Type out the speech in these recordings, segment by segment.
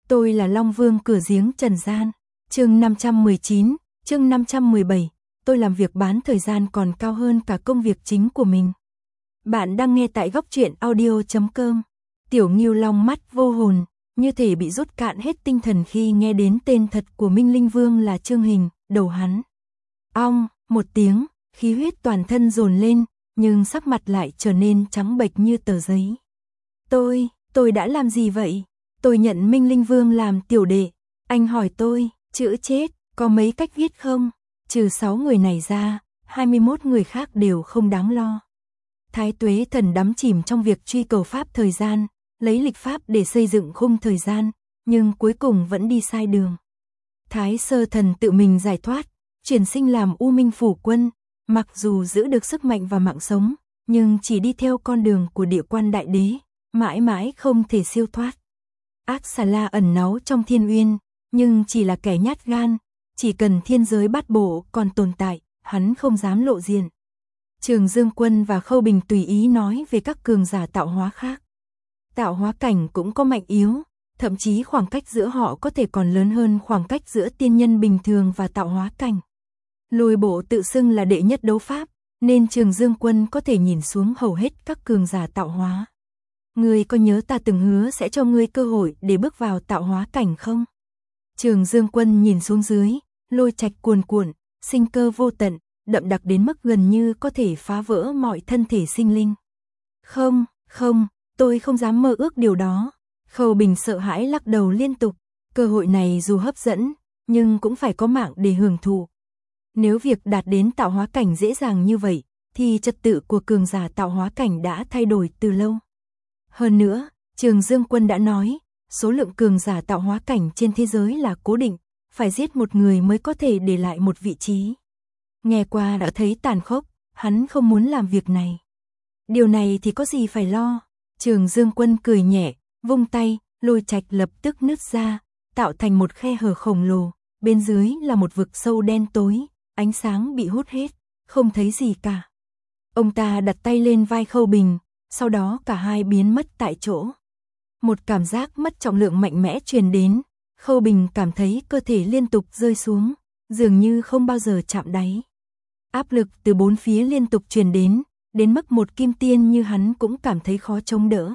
Tôi là Long Vương cửa giếng trần gian. Chương 519, chương 517, tôi làm việc bán thời gian còn cao hơn cả công việc chính của mình. Bạn đang nghe tại goctruyện.audio.com. Tiểu Ngưu Long mắt vô hồn, như thể bị rút cạn hết tinh thần khi nghe đến tên thật của Minh Linh Vương là Trương Hình, đầu hắn. Ong, một tiếng, khí huyết toàn thân dồn lên, nhưng sắc mặt lại trở nên trắng bệch như tờ giấy. Tôi đã làm gì vậy? Tôi nhận Minh Linh Vương làm tiểu đệ. Anh hỏi tôi, chữ chết, có mấy cách viết không? Trừ 6 người này ra, 21 người khác đều không đáng lo. Thái Tuế Thần đắm chìm trong việc truy cầu pháp thời gian, lấy lịch pháp để xây dựng khung thời gian, nhưng cuối cùng vẫn đi sai đường. Thái Sơ Thần tự mình giải thoát, chuyển sinh làm U Minh Phủ Quân, mặc dù giữ được sức mạnh và mạng sống, nhưng chỉ đi theo con đường của Địa Quan Đại Đế, mãi mãi không thể siêu thoát. Ác Xà La ẩn náu trong Thiên Uyên, nhưng chỉ là kẻ nhát gan, chỉ cần thiên giới bát bộ còn tồn tại, hắn không dám lộ diện. Trường Dương Quân và Khâu Bình tùy ý nói về các cường giả tạo hóa khác. Tạo hóa cảnh cũng có mạnh yếu, thậm chí khoảng cách giữa họ có thể còn lớn hơn khoảng cách giữa tiên nhân bình thường và tạo hóa cảnh. Lôi Bộ tự xưng là đệ nhất đấu pháp, nên Trường Dương Quân có thể nhìn xuống hầu hết các cường giả tạo hóa. Ngươi có nhớ ta từng hứa sẽ cho ngươi cơ hội để bước vào tạo hóa cảnh không? Trường Dương Quân nhìn xuống dưới, lôi trạch cuồn cuộn, sinh cơ vô tận, đậm đặc đến mức gần như có thể phá vỡ mọi thân thể sinh linh. Không, tôi không dám mơ ước điều đó. Khâu Bình sợ hãi lắc đầu liên tục, cơ hội này dù hấp dẫn, nhưng cũng phải có mạng để hưởng thụ. Nếu việc đạt đến tạo hóa cảnh dễ dàng như vậy, thì trật tự của cường giả tạo hóa cảnh đã thay đổi từ lâu. Hơn nữa, Trường Dương Quân đã nói, số lượng cường giả tạo hóa cảnh trên thế giới là cố định, phải giết một người mới có thể để lại một vị trí. Nghe qua đã thấy tàn khốc, hắn không muốn làm việc này. Điều này thì có gì phải lo. Trường Dương Quân cười nhẹ, vung tay, lôi trạch lập tức nứt ra, tạo thành một khe hở khổng lồ, bên dưới là một vực sâu đen tối, ánh sáng bị hút hết, không thấy gì cả. Ông ta đặt tay lên vai Khâu Bình, sau đó cả hai biến mất tại chỗ. Một cảm giác mất trọng lượng mạnh mẽ truyền đến, Khâu Bình cảm thấy cơ thể liên tục rơi xuống, dường như không bao giờ chạm đáy. Áp lực từ bốn phía liên tục truyền đến mức một kim tiên như hắn cũng cảm thấy khó chống đỡ.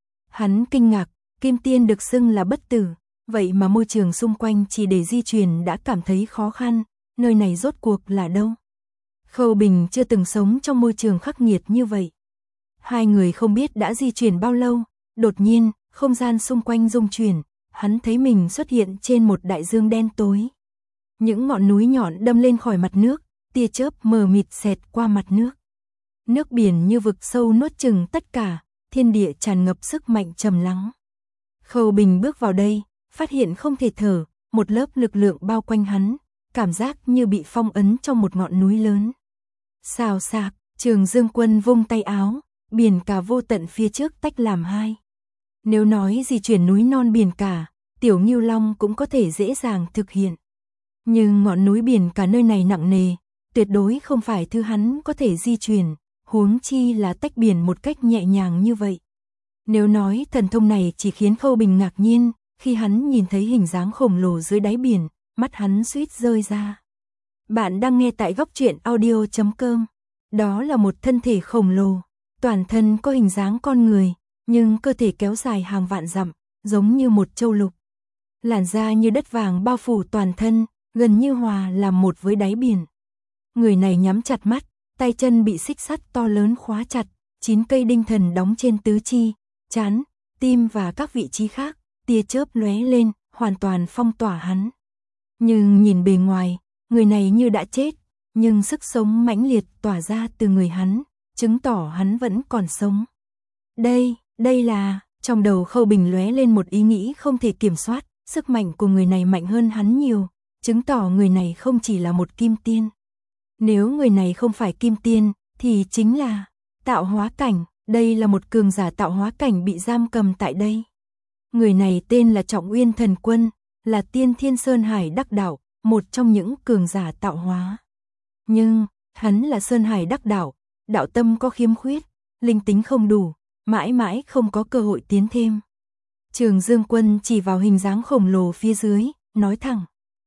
Hắn kinh ngạc, kim tiên được xưng là bất tử, vậy mà môi trường xung quanh chỉ để di chuyển đã cảm thấy khó khăn, nơi này rốt cuộc là đâu? Khâu Bình chưa từng sống trong môi trường khắc nghiệt như vậy. Hai người không biết đã di chuyển bao lâu, đột nhiên, không gian xung quanh rung chuyển, hắn thấy mình xuất hiện trên một đại dương đen tối. Những ngọn núi nhọn đâm lên khỏi mặt nước, tia chớp mờ mịt xẹt qua mặt nước. Nước biển như vực sâu nuốt chửng tất cả, thiên địa tràn ngập sức mạnh trầm lắng. Khâu Bình bước vào đây, phát hiện không thể thở, một lớp lực lượng bao quanh hắn, cảm giác như bị phong ấn trong một ngọn núi lớn. Xào xạc, Trường Dương Quân vung tay áo, biển cả vô tận phía trước tách làm hai. Nếu nói di chuyển núi non biển cả, Tiểu Ngưu Long cũng có thể dễ dàng thực hiện. Nhưng ngọn núi biển cả nơi này nặng nề, tuyệt đối không phải thứ hắn có thể di chuyển, huống chi là tách biển một cách nhẹ nhàng như vậy. Nếu nói thần thông này chỉ khiến Khâu Bình ngạc nhiên, khi hắn nhìn thấy hình dáng khổng lồ dưới đáy biển, mắt hắn suýt rơi ra. Bạn đang nghe tại goctruyện.audio.com. Đó là một thân thể khổng lồ, toàn thân có hình dáng con người, nhưng cơ thể kéo dài hàng vạn dặm, giống như một châu lục. Làn da như đất vàng bao phủ toàn thân, gần như hòa làm một với đáy biển. Người này nhắm chặt mắt, tay chân bị xích sắt to lớn khóa chặt, 9 cây đinh thần đóng trên tứ chi, trán, tim và các vị trí khác, tia chớp lóe lên, hoàn toàn phong tỏa hắn. Nhưng nhìn bề ngoài, người này như đã chết, nhưng sức sống mãnh liệt tỏa ra từ người hắn, chứng tỏ hắn vẫn còn sống. Đây là, trong đầu Khâu Bình lóe lên một ý nghĩ không thể kiểm soát, sức mạnh của người này mạnh hơn hắn nhiều, chứng tỏ người này không chỉ là một kim tiên. Nếu người này không phải kim tiên, thì chính là tạo hóa cảnh, đây là một cường giả tạo hóa cảnh bị giam cầm tại đây. Người này tên là Trọng Uyên Thần Quân, là Tiên Thiên Sơn Hải Đắc Đạo, một trong những cường giả tạo hóa. Nhưng, hắn là Sơn Hải Đắc Đạo, đạo tâm có khiếm khuyết, linh tính không đủ, mãi mãi không có cơ hội tiến thêm. Trường Dương Quân chỉ vào hình dáng khổng lồ phía dưới, nói thẳng.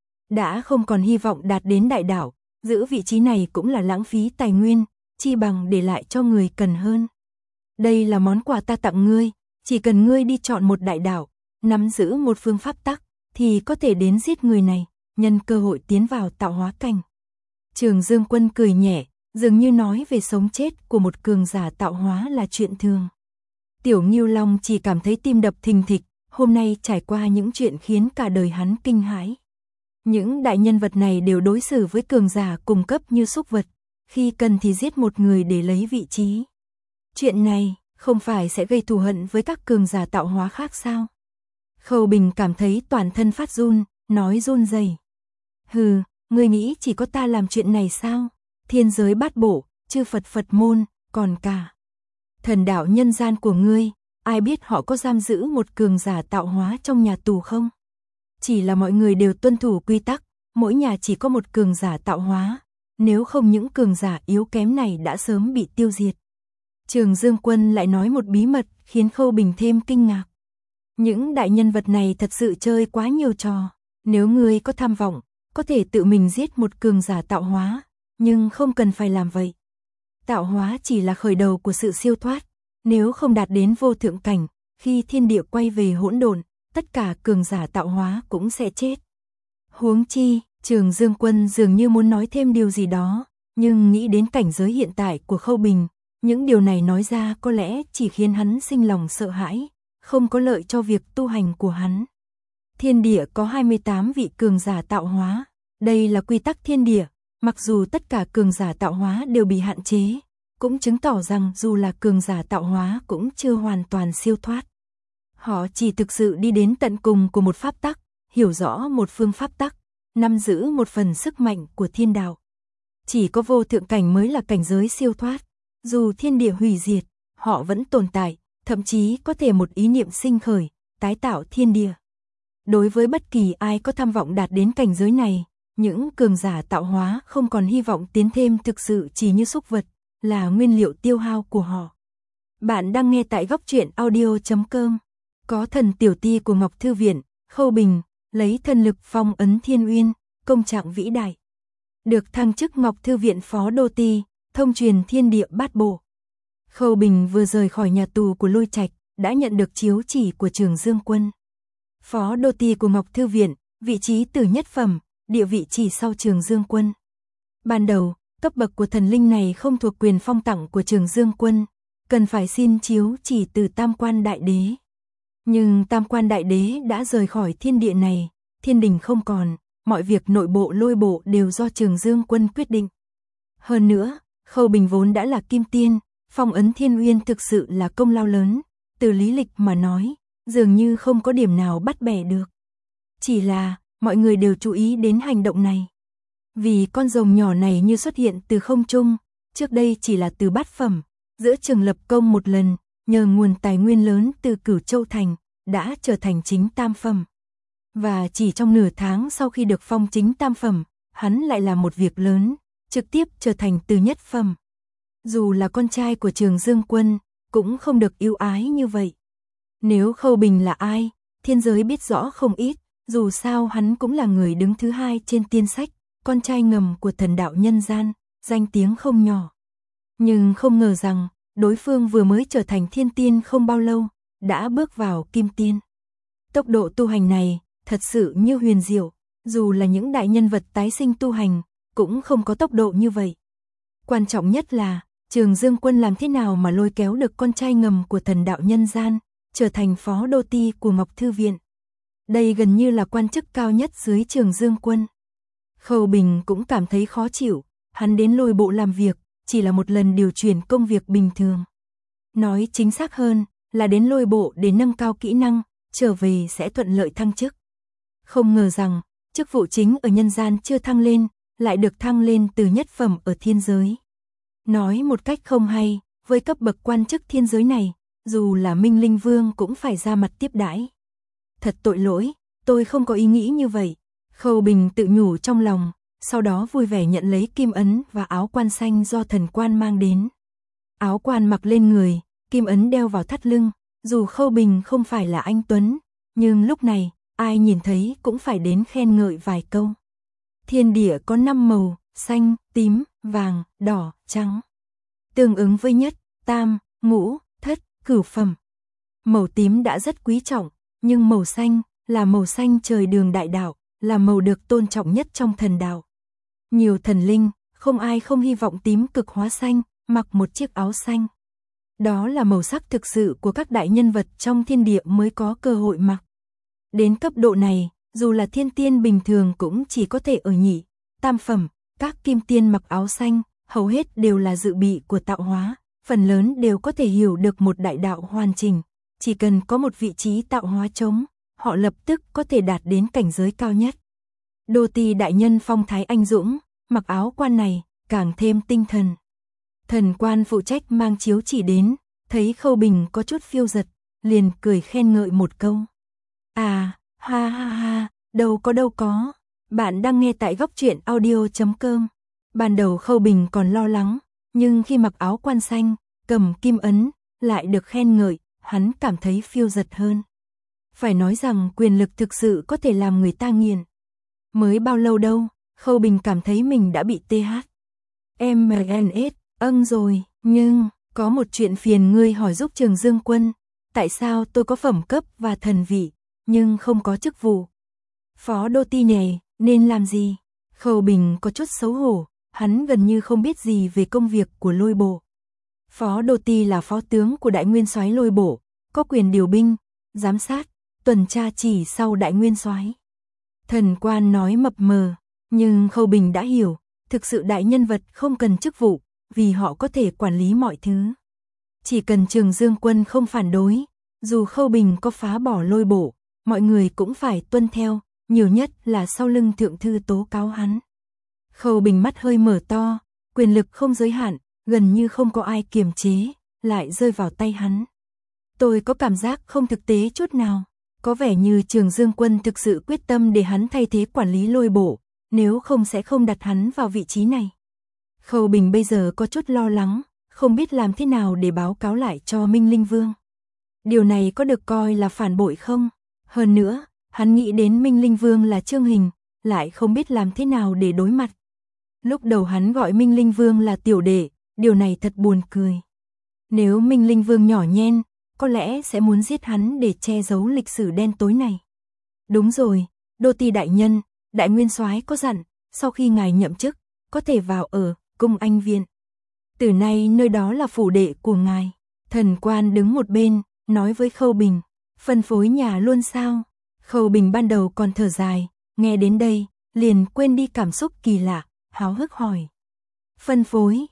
Đã không còn hy vọng đạt đến đại đạo, giữ vị trí này cũng là lãng phí tài nguyên, chi bằng để lại cho người cần hơn. Đây là món quà ta tặng ngươi, chỉ cần ngươi đi chọn một đại đạo, nắm giữ một phương pháp tắc, thì có thể đến giết người này, nhân cơ hội tiến vào tạo hóa cảnh. Trường Dương Quân cười nhẹ, dường như nói về sống chết của một cường giả tạo hóa là chuyện thường. Tiểu Ngưu Long chỉ cảm thấy tim đập thình thịch, hôm nay trải qua những chuyện khiến cả đời hắn kinh hãi. Những đại nhân vật này đều đối xử với cường giả cùng cấp như súc vật, khi cần thì giết một người để lấy vị trí. Chuyện này không phải sẽ gây thù hận với các cường giả tạo hóa khác sao? Khâu Bình cảm thấy toàn thân phát run, nói run rẩy. Hừ, ngươi nghĩ chỉ có ta làm chuyện này sao? Thiên giới bát bộ, chư Phật Phật môn, còn cả thần đạo nhân gian của ngươi, ai biết họ có giam giữ một cường giả tạo hóa trong nhà tù không? Chỉ là mọi người đều tuân thủ quy tắc, mỗi nhà chỉ có một cường giả tạo hóa, nếu không những cường giả yếu kém này đã sớm bị tiêu diệt. Trường Dương Quân lại nói một bí mật khiến Khâu Bình thêm kinh ngạc. Những đại nhân vật này thật sự chơi quá nhiều trò, nếu ngươi có tham vọng, có thể tự mình giết một cường giả tạo hóa, nhưng không cần phải làm vậy. Tạo hóa chỉ là khởi đầu của sự siêu thoát, nếu không đạt đến vô thượng cảnh, khi thiên địa quay về hỗn độn, tất cả cường giả tạo hóa cũng sẽ chết. Huống chi, Trường Dương Quân dường như muốn nói thêm điều gì đó, nhưng nghĩ đến cảnh giới hiện tại của Khâu Bình, những điều này nói ra có lẽ chỉ khiến hắn sinh lòng sợ hãi, không có lợi cho việc tu hành của hắn. Thiên địa có 28 vị cường giả tạo hóa, đây là quy tắc thiên địa, mặc dù tất cả cường giả tạo hóa đều bị hạn chế, cũng chứng tỏ rằng dù là cường giả tạo hóa cũng chưa hoàn toàn siêu thoát. Họ chỉ thực sự đi đến tận cùng của một pháp tắc, hiểu rõ một phương pháp tắc, nắm giữ một phần sức mạnh của thiên đạo. Chỉ có vô thượng cảnh mới là cảnh giới siêu thoát, dù thiên địa hủy diệt, họ vẫn tồn tại, thậm chí có thể một ý niệm sinh khởi, tái tạo thiên địa. Đối với bất kỳ ai có tham vọng đạt đến cảnh giới này, những cường giả tạo hóa không còn hy vọng tiến thêm, thực sự chỉ như súc vật, là nguyên liệu tiêu hao của họ. Bạn đang nghe tại Góc Truyện Audio.com. Có thần tiểu ti của Ngọc Thư Viện, Khâu Bình, lấy thân lực phong ấn Thiên Uyên, công trạng vĩ đại. Được thăng chức Ngọc Thư Viện Phó Đô Ti, thông truyền thiên địa bát bộ. Khâu Bình vừa rời khỏi nhà tù của Lôi Trạch, đã nhận được chiếu chỉ của Trường Dương Quân. Phó Đô Ti của Ngọc Thư Viện, vị trí từ nhất phẩm, địa vị chỉ sau Trường Dương Quân. Ban đầu, cấp bậc của thần linh này không thuộc quyền phong tặng của Trường Dương Quân, cần phải xin chiếu chỉ từ Tam Quan Đại Đế. Nhưng Tam Quan Đại Đế đã rời khỏi thiên địa này, thiên đình không còn, mọi việc nội bộ Lôi bộ đều do Trường Dương Quân quyết định. Hơn nữa, Khâu Bình vốn đã là kim tiên, phong ấn Thiên Uyên thực sự là công lao lớn, từ lý lịch mà nói, dường như không có điểm nào bắt bẻ được. Chỉ là, mọi người đều chú ý đến hành động này. Vì con rồng nhỏ này như xuất hiện từ không trung, trước đây chỉ là từ bát phẩm, giữa chừng lập công một lần, nhờ nguồn tài nguyên lớn từ Cửu Châu Thành, đã trở thành chính tam phẩm. Và chỉ trong nửa tháng sau khi được phong chính tam phẩm, hắn lại làm một việc lớn, trực tiếp trở thành từ nhất phẩm. Dù là con trai của Trường Dương Quân, cũng không được ưu ái như vậy. Nếu Khâu Bình là ai, thiên giới biết rõ không ít, dù sao hắn cũng là người đứng thứ hai trên tiên sách, con trai ngầm của thần đạo nhân gian, danh tiếng không nhỏ. Nhưng không ngờ rằng, đối phương vừa mới trở thành thiên tiên không bao lâu, đã bước vào kim tiên. Tốc độ tu hành này, thật sự như huyền diệu, dù là những đại nhân vật tái sinh tu hành, cũng không có tốc độ như vậy. Quan trọng nhất là, Trường Dương Quân làm thế nào mà lôi kéo được con trai ngầm của thần đạo nhân gian, trở thành Phó Đô Ti của Ngọc Thư Viện. Đây gần như là quan chức cao nhất dưới Trường Dương Quân. Khâu Bình cũng cảm thấy khó chịu, hắn đến Lôi bộ làm việc, chỉ là một lần điều chuyển công việc bình thường. Nói chính xác hơn, là đến Lôi bộ để nâng cao kỹ năng, trở về sẽ thuận lợi thăng chức. Không ngờ rằng, chức vụ chính ở nhân gian chưa thăng lên, lại được thăng lên từ nhất phẩm ở thiên giới. Nói một cách không hay, với cấp bậc quan chức thiên giới này, dù là Minh Linh Vương cũng phải ra mặt tiếp đãi. Thật tội lỗi, tôi không có ý nghĩ như vậy. Khâu Bình tự nhủ trong lòng, sau đó vui vẻ nhận lấy kim ấn và áo quan xanh do thần quan mang đến. Áo quan mặc lên người, kim ấn đeo vào thắt lưng, Dù Khâu Bình không phải là anh Tuấn, nhưng lúc này, ai nhìn thấy cũng phải đến khen ngợi vài câu. Thiên địa có 5 màu, xanh, tím, vàng, đỏ, trắng. Tương ứng với nhất, tam, ngũ, thất, cửu phẩm. Màu tím đã rất quý trọng, nhưng màu xanh là màu xanh trời đường đại đạo, là màu được tôn trọng nhất trong thần đạo. Nhiều thần linh, không ai không hy vọng tím cực hóa xanh, mặc một chiếc áo xanh. Đó là màu sắc thực sự của các đại nhân vật trong thiên địa mới có cơ hội mặc. Đến cấp độ này, dù là thiên tiên bình thường cũng chỉ có thể ở nhị, tam phẩm, các kim tiên mặc áo xanh, hầu hết đều là dự bị của tạo hóa, phần lớn đều có thể hiểu được một đại đạo hoàn chỉnh, chỉ cần có một vị trí tạo hóa trống, họ lập tức có thể đạt đến cảnh giới cao nhất. Đô tỳ đại nhân phong thái anh dũng, mặc áo quan này, càng thêm tinh thần. Thần quan phụ trách mang chiếu chỉ đến, thấy Khâu Bình có chút phiêu giật, liền cười khen ngợi một câu. À, ha ha ha, đâu có. Bạn đang nghe tại góc truyện audio.com. Ban đầu Khâu Bình còn lo lắng, nhưng khi mặc áo quan xanh, cầm kim ấn, lại được khen ngợi, hắn cảm thấy phiêu giật hơn. Phải nói rằng quyền lực thực sự có thể làm người ta nghiền. Mới bao lâu đâu, Khâu Bình cảm thấy mình đã bị TH. MNS, rồi, nhưng, có một chuyện phiền ngươi hỏi giúp Trường Dương Quân. Tại sao tôi có phẩm cấp và thần vị, nhưng không có chức vụ? Phó đô ti này, nên làm gì? Khâu Bình có chút xấu hổ, hắn gần như không biết gì về công việc của Lôi Bộ. Phó đô ti là phó tướng của Đại Nguyên Soái Lôi Bộ, có quyền điều binh, giám sát, tuần tra chỉ sau Đại Nguyên Soái. Thần quan nói mập mờ, nhưng Khâu Bình đã hiểu, thực sự đại nhân vật không cần chức vụ, vì họ có thể quản lý mọi thứ. Chỉ cần Trường Dương Quân không phản đối, dù Khâu Bình có phá bỏ Lôi Bộ, mọi người cũng phải tuân theo, nhiều nhất là sau lưng thượng thư tố cáo hắn. Khâu Bình mắt hơi mở to, quyền lực không giới hạn, gần như không có ai kiềm chế, lại rơi vào tay hắn. Tôi có cảm giác không thực tế chút nào, có vẻ như Trường Dương Quân thực sự quyết tâm để hắn thay thế quản lý Lôi Bộ, nếu không sẽ không đặt hắn vào vị trí này. Khâu Bình bây giờ có chút lo lắng, không biết làm thế nào để báo cáo lại cho Minh Linh Vương. Điều này có được coi là phản bội không? Hơn nữa, hắn nghĩ đến Minh Linh Vương là Trương Hình, lại không biết làm thế nào để đối mặt. Lúc đầu hắn gọi Minh Linh Vương là tiểu đệ, điều này thật buồn cười. Nếu Minh Linh Vương nhỏ nhen, có lẽ sẽ muốn giết hắn để che giấu lịch sử đen tối này. Đúng rồi, đô ti đại nhân, Đại Nguyên Soái có dặn, sau khi ngài nhậm chức, có thể vào ở Cung Anh Viện. Từ nay nơi đó là phủ đệ của ngài. Thần quan đứng một bên, nói với Khâu Bình, phân phối nhà luôn sao? Khâu Bình ban đầu còn thở dài, nghe đến đây, liền quên đi cảm xúc kỳ lạ, háo hức hỏi. Phân phối,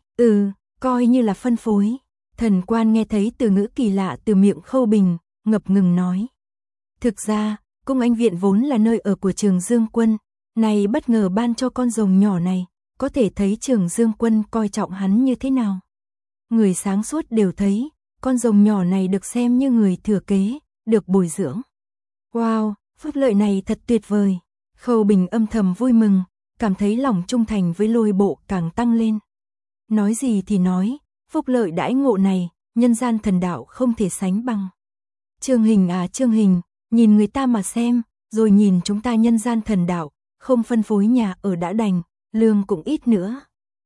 coi như là phân phối. Thần quan nghe thấy từ ngữ kỳ lạ từ miệng Khâu Bình, ngập ngừng nói. Thực ra, Cung Anh Viện vốn là nơi ở của Trường Dương Quân, này bất ngờ ban cho con rồng nhỏ này, có thể thấy Trường Dương Quân coi trọng hắn như thế nào. Người sáng suốt đều thấy, con rồng nhỏ này được xem như người thừa kế, được bồi dưỡng. Wow, phúc lợi này thật tuyệt vời. Khâu Bình âm thầm vui mừng, cảm thấy lòng trung thành với Lôi Bộ càng tăng lên. Nói gì thì nói, phúc lợi đãi ngộ này, nhân gian thần đạo không thể sánh bằng. Trương Hình à Trương Hình, nhìn người ta mà xem, rồi nhìn chúng ta nhân gian thần đạo, không phân phối nhà ở đã đành, lương cũng ít nữa.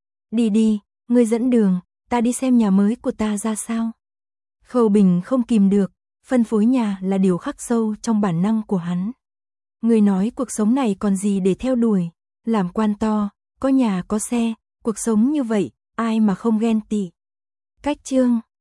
Đi, ngươi dẫn đường, ta đi xem nhà mới của ta ra sao. Khâu Bình không kìm được, phân phối nhà là điều khắc sâu trong bản năng của hắn. Người nói cuộc sống này còn gì để theo đuổi, làm quan to, có nhà có xe, cuộc sống như vậy, ai mà không ghen tị. Cách chương